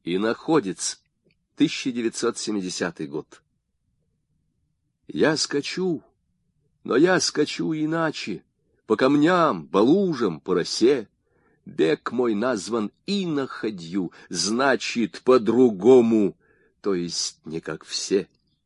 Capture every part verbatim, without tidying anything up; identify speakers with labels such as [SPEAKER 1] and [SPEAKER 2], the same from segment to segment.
[SPEAKER 1] и находится. тысяча девятьсот семидесятый год. Я скачу, но я скачу иначе, по камням, по лужам, по росе. Бег мой назван иноходью, значит, по-другому, то есть не как все.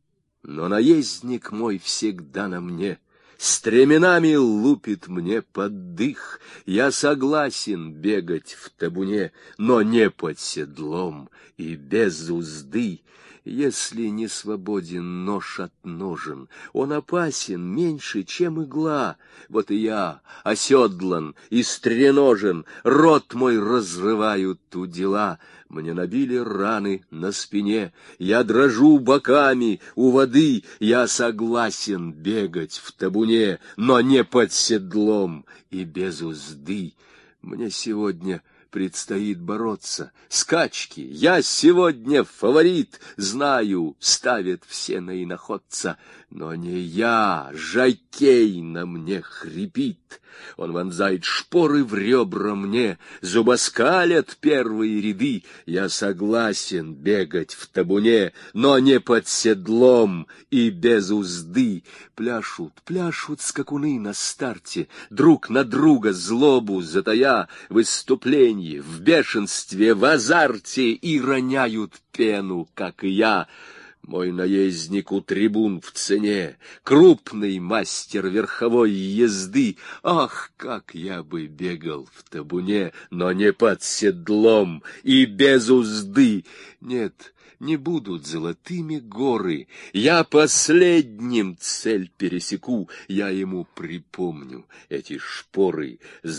[SPEAKER 1] Но наездник мой всегда на мне, стременами лупит мне под дых. Я согласен бегать в табуне, но не под седлом и без узды. Если не свободен нож от ножен, он опасен меньше, чем игла. Вот и я оседлан и стреножен, рот мой разрывают удила. Мне набили раны на спине, я дрожу боками у воды. Я согласен бегать в табуне, но не под седлом и без узды. Мне сегодня предстоит бороться, скачки, я сегодня фаворит, знаю, ставят все на иноходца, но не я, жокей на мне хрипит. Он вонзает шпоры в ребра мне, зубоскалят первые ряды. Я согласен бегать в табуне, но не под седлом и без узды. Пляшут, пляшут скакуны на старте, друг на друга злобу затая, в выступлении, в бешенстве, в азарте и роняют пену, как и я. Мой наездник у трибун в цене, крупный мастер верховой езды. Ах, как я бы бегал в табуне, но не под седлом и без узды. Нет, не будут золотыми горы, я последним цель пересеку. Я ему припомню эти шпоры,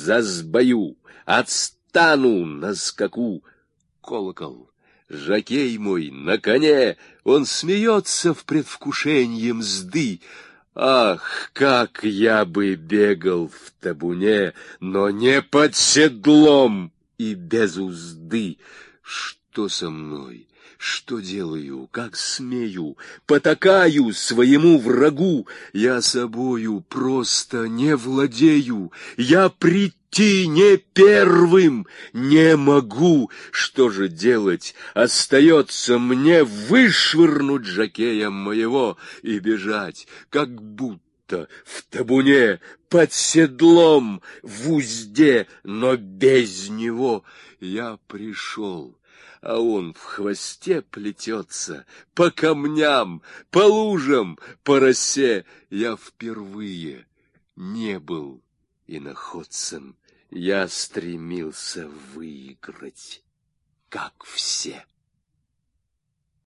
[SPEAKER 1] засбою, отстану на скаку. Колокол, жокей мой на коне, он смеется в предвкушении мзды. Ах, как я бы бегал в табуне, но не под седлом и без узды. Что со мной? Что делаю? Как смею? Потакаю своему врагу. Я собою просто не владею. Я прийти не первым не могу. Что же делать? Остается мне вышвырнуть жокея моего и бежать, как будто в табуне, под седлом, в узде, но без него. Я пришел, а он в хвосте плетется, по камням, по лужам, по росе. Я впервые не был иноходцем, я стремился выиграть, как все.